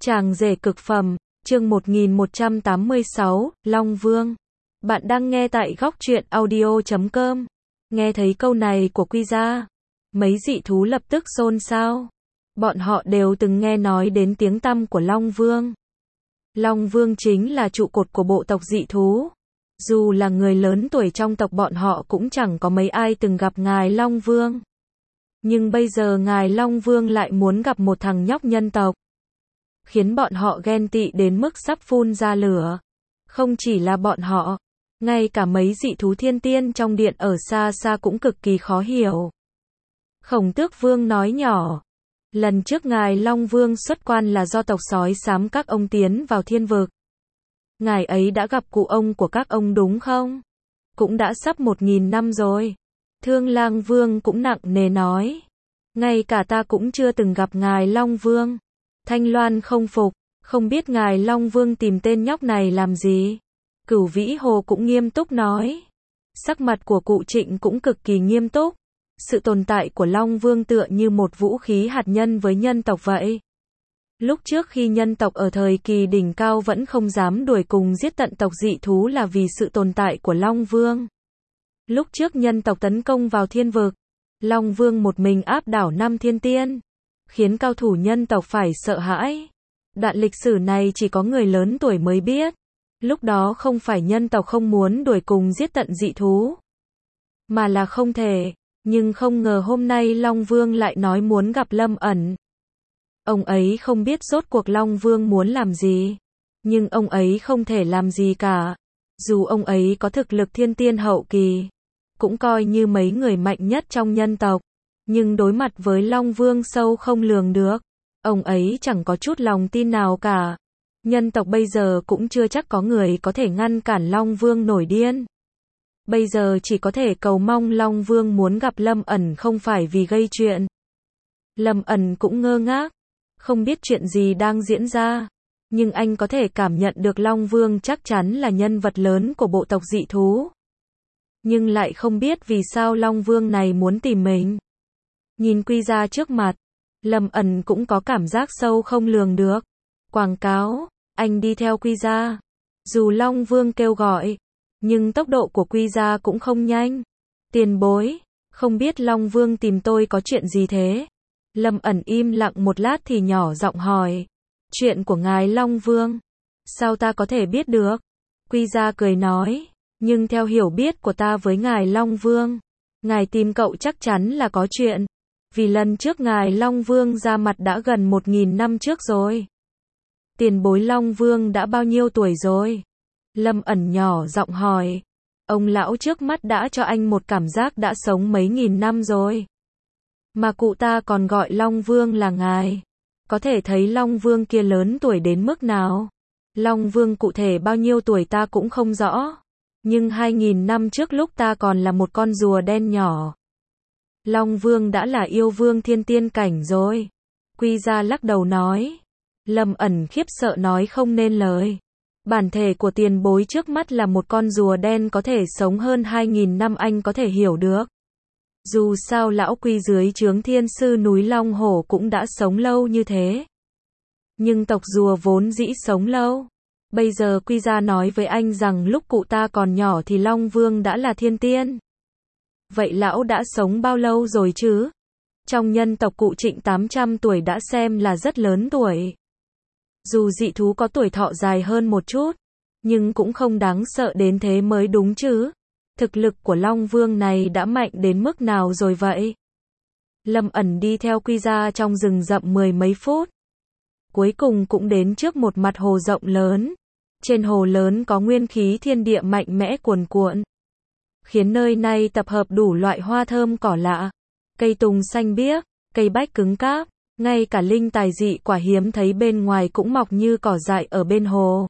Chàng rể cực phẩm, chương 1186, Long Vương. Bạn đang nghe tại góc truyện audio.com. Nghe thấy câu này của Quy Gia, mấy dị thú lập tức xôn xao. Bọn họ đều từng nghe nói đến tiếng tăm của Long Vương. Long Vương chính là trụ cột của bộ tộc dị thú. Dù là người lớn tuổi trong tộc bọn họ cũng chẳng có mấy ai từng gặp ngài Long Vương. Nhưng bây giờ ngài Long Vương lại muốn gặp một thằng nhóc nhân tộc, khiến bọn họ ghen tị đến mức sắp phun ra lửa. Không chỉ là bọn họ, ngay cả mấy dị thú thiên tiên trong điện ở xa xa cũng cực kỳ khó hiểu. Khổng Tước Vương nói nhỏ, lần trước ngài Long Vương xuất quan là do tộc sói xám các ông tiến vào thiên vực. Ngài ấy đã gặp cụ ông của các ông đúng không? Cũng đã sắp 1000 năm rồi. Thương Lang Vương cũng nặng nề nói, ngay cả ta cũng chưa từng gặp ngài Long Vương. Thanh Loan không phục, không biết ngài Long Vương tìm tên nhóc này làm gì. Cửu Vĩ Hồ cũng nghiêm túc nói. Sắc mặt của cụ Trịnh cũng cực kỳ nghiêm túc. Sự tồn tại của Long Vương tựa như một vũ khí hạt nhân với nhân tộc vậy. Lúc trước khi nhân tộc ở thời kỳ đỉnh cao vẫn không dám đuổi cùng giết tận tộc dị thú là vì sự tồn tại của Long Vương. Lúc trước nhân tộc tấn công vào thiên vực, Long Vương một mình áp đảo 5 thiên tiên, khiến cao thủ nhân tộc phải sợ hãi. Đoạn lịch sử này chỉ có người lớn tuổi mới biết. Lúc đó không phải nhân tộc không muốn đuổi cùng giết tận dị thú, mà là không thể. Nhưng không ngờ hôm nay Long Vương lại nói muốn gặp Lâm Ẩn. Ông ấy không biết rốt cuộc Long Vương muốn làm gì, nhưng ông ấy không thể làm gì cả. Dù ông ấy có thực lực thiên tiên hậu kỳ, cũng coi như mấy người mạnh nhất trong nhân tộc, nhưng đối mặt với Long Vương sâu không lường được, ông ấy chẳng có chút lòng tin nào cả. Nhân tộc bây giờ cũng chưa chắc có người có thể ngăn cản Long Vương nổi điên. Bây giờ chỉ có thể cầu mong Long Vương muốn gặp Lâm Ẩn không phải vì gây chuyện. Lâm Ẩn cũng ngơ ngác, không biết chuyện gì đang diễn ra, nhưng anh có thể cảm nhận được Long Vương chắc chắn là nhân vật lớn của bộ tộc dị thú. Nhưng lại không biết vì sao Long Vương này muốn tìm mình. Nhìn Quy Gia trước mặt, Lâm Ẩn cũng có cảm giác sâu không lường được. Quảng cáo, anh đi theo Quy Gia. Dù Long Vương kêu gọi, nhưng tốc độ của Quy Gia cũng không nhanh. Tiền bối, không biết Long Vương tìm tôi có chuyện gì thế? Lâm Ẩn im lặng một lát thì nhỏ giọng hỏi. Chuyện của ngài Long Vương, sao ta có thể biết được? Quy Gia cười nói, nhưng theo hiểu biết của ta với ngài Long Vương, ngài tìm cậu chắc chắn là có chuyện. Vì lần trước ngài Long Vương ra mặt đã gần 1000 năm trước rồi. Tiền bối Long Vương đã bao nhiêu tuổi rồi? Lâm Ẩn nhỏ giọng hỏi. Ông lão trước mắt đã cho anh một cảm giác đã sống mấy nghìn năm rồi. Mà cụ ta còn gọi Long Vương là ngài. Có thể thấy Long Vương kia lớn tuổi đến mức nào. Long Vương cụ thể bao nhiêu tuổi ta cũng không rõ. Nhưng 2000 năm trước lúc ta còn là một con rùa đen nhỏ, Long Vương đã là yêu vương thiên tiên cảnh rồi. Quy Gia lắc đầu nói. Lâm Ẩn khiếp sợ nói không nên lời. Bản thể của tiền bối trước mắt là một con rùa đen có thể sống hơn 2000 năm, anh có thể hiểu được. Dù sao lão Quy dưới trướng thiên sư núi Long Hổ cũng đã sống lâu như thế. Nhưng tộc rùa vốn dĩ sống lâu. Bây giờ Quy Gia nói với anh rằng lúc cụ ta còn nhỏ thì Long Vương đã là thiên tiên. Vậy lão đã sống bao lâu rồi chứ? Trong nhân tộc cụ Trịnh 800 tuổi đã xem là rất lớn tuổi. Dù dị thú có tuổi thọ dài hơn một chút, nhưng cũng không đáng sợ đến thế mới đúng chứ. Thực lực của Long Vương này đã mạnh đến mức nào rồi vậy? Lâm Ẩn đi theo Quy Gia trong rừng rậm 10 mấy phút. Cuối cùng cũng đến trước một mặt hồ rộng lớn. Trên hồ lớn có nguyên khí thiên địa mạnh mẽ cuồn cuộn, khiến nơi này tập hợp đủ loại hoa thơm cỏ lạ. Cây tùng xanh biếc, cây bách cứng cáp, ngay cả linh tài dị quả hiếm thấy bên ngoài cũng mọc như cỏ dại ở bên hồ.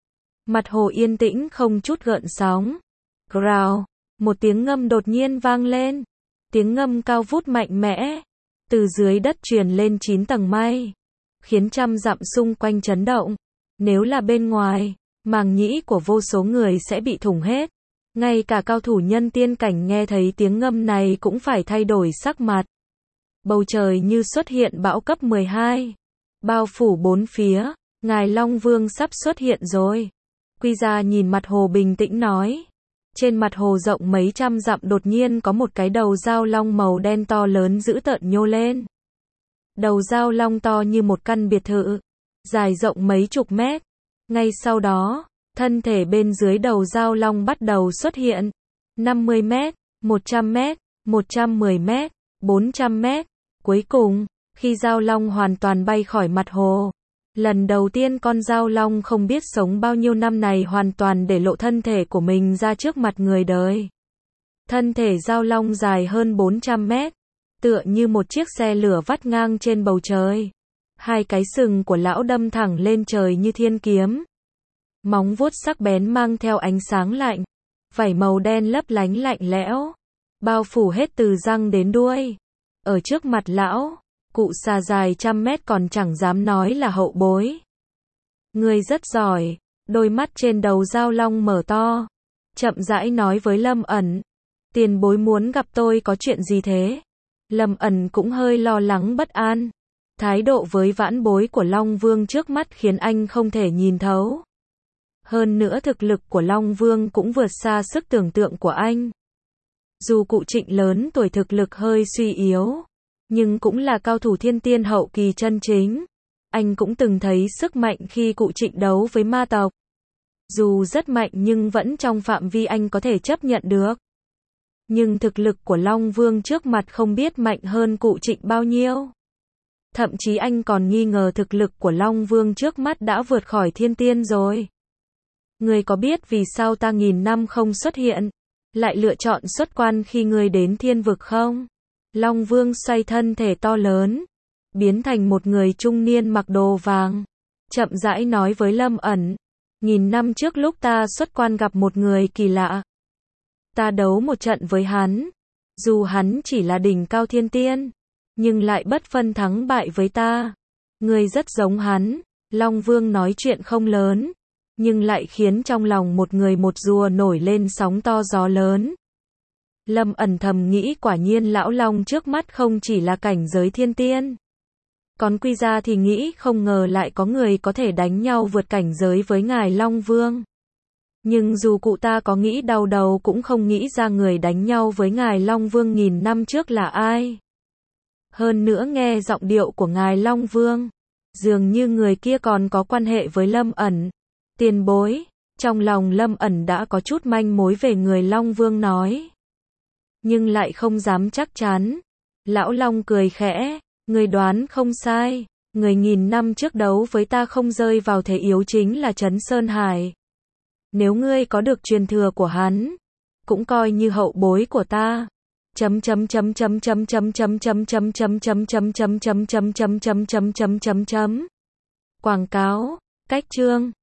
Mặt hồ yên tĩnh không chút gợn sóng. Growl, một tiếng ngâm đột nhiên vang lên. Tiếng ngâm cao vút mạnh mẽ, từ dưới đất truyền lên 9 tầng mây, khiến trăm dặm xung quanh chấn động. Nếu là bên ngoài, màng nhĩ của vô số người sẽ bị thủng hết. Ngay cả cao thủ nhân tiên cảnh nghe thấy tiếng ngâm này cũng phải thay đổi sắc mặt. Bầu trời như xuất hiện bão cấp 12, bao phủ bốn phía, Ngài Long Vương sắp xuất hiện rồi. Quy Gia nhìn mặt hồ bình tĩnh nói. Trên mặt hồ rộng mấy trăm dặm đột nhiên có một cái đầu dao long màu đen to lớn dữ tợn nhô lên. Đầu dao long to như một căn biệt thự, dài rộng mấy chục mét. Ngay sau đó, thân thể bên dưới đầu dao long bắt đầu xuất hiện. 50 mét, 100 mét, 110 mét, 400 mét. Cuối cùng, khi dao long hoàn toàn bay khỏi mặt hồ, lần đầu tiên con dao long không biết sống bao nhiêu năm này hoàn toàn để lộ thân thể của mình ra trước mặt người đời. Thân thể dao long dài hơn 400 mét, tựa như một chiếc xe lửa vắt ngang trên bầu trời. Hai cái sừng của lão đâm thẳng lên trời như thiên kiếm. Móng vuốt sắc bén mang theo ánh sáng lạnh, vảy màu đen lấp lánh lạnh lẽo, bao phủ hết từ răng đến đuôi. Ở trước mặt lão, cụ xà dài trăm mét còn chẳng dám nói là hậu bối. Ngươi rất giỏi. Đôi mắt trên đầu dao long mở to, chậm rãi nói với Lâm Ẩn. Tiền bối muốn gặp tôi có chuyện gì thế? Lâm Ẩn cũng hơi lo lắng bất an. Thái độ với vãn bối của Long Vương trước mắt khiến anh không thể nhìn thấu. Hơn nữa thực lực của Long Vương cũng vượt xa sức tưởng tượng của anh. Dù cụ Trịnh lớn tuổi thực lực hơi suy yếu, nhưng cũng là cao thủ thiên tiên hậu kỳ chân chính. Anh cũng từng thấy sức mạnh khi cụ Trịnh đấu với ma tộc. Dù rất mạnh nhưng vẫn trong phạm vi anh có thể chấp nhận được. Nhưng thực lực của Long Vương trước mặt không biết mạnh hơn cụ Trịnh bao nhiêu. Thậm chí anh còn nghi ngờ thực lực của Long Vương trước mắt đã vượt khỏi thiên tiên rồi. Người có biết vì sao ta nghìn năm không xuất hiện, lại lựa chọn xuất quan khi người đến thiên vực không? Long Vương xoay thân thể to lớn, biến thành một người trung niên mặc đồ vàng, chậm rãi nói với Lâm Ẩn. Nghìn năm trước lúc ta xuất quan gặp một người kỳ lạ. Ta đấu một trận với hắn. Dù hắn chỉ là đỉnh cao thiên tiên, nhưng lại bất phân thắng bại với ta. Người rất giống hắn. Long Vương nói chuyện không lớn, nhưng lại khiến trong lòng một người một rùa nổi lên sóng to gió lớn. Lâm Ẩn thầm nghĩ quả nhiên lão long trước mắt không chỉ là cảnh giới thiên tiên. Còn Quy Gia thì nghĩ không ngờ lại có người có thể đánh nhau vượt cảnh giới với ngài Long Vương. Nhưng dù cụ ta có nghĩ đau đầu cũng không nghĩ ra người đánh nhau với ngài Long Vương nghìn năm trước là ai. Hơn nữa nghe giọng điệu của ngài Long Vương, dường như người kia còn có quan hệ với Lâm Ẩn. Tiền bối, trong lòng Lâm Ẩn đã có chút manh mối về người Long Vương nói, nhưng lại không dám chắc chắn. Lão Long cười khẽ, người đoán không sai, người nghìn năm trước đấu với ta không rơi vào thế yếu chính là Trấn Sơn Hải. Nếu ngươi có được truyền thừa của hắn, cũng coi như hậu bối của ta. Quảng cáo, cách chương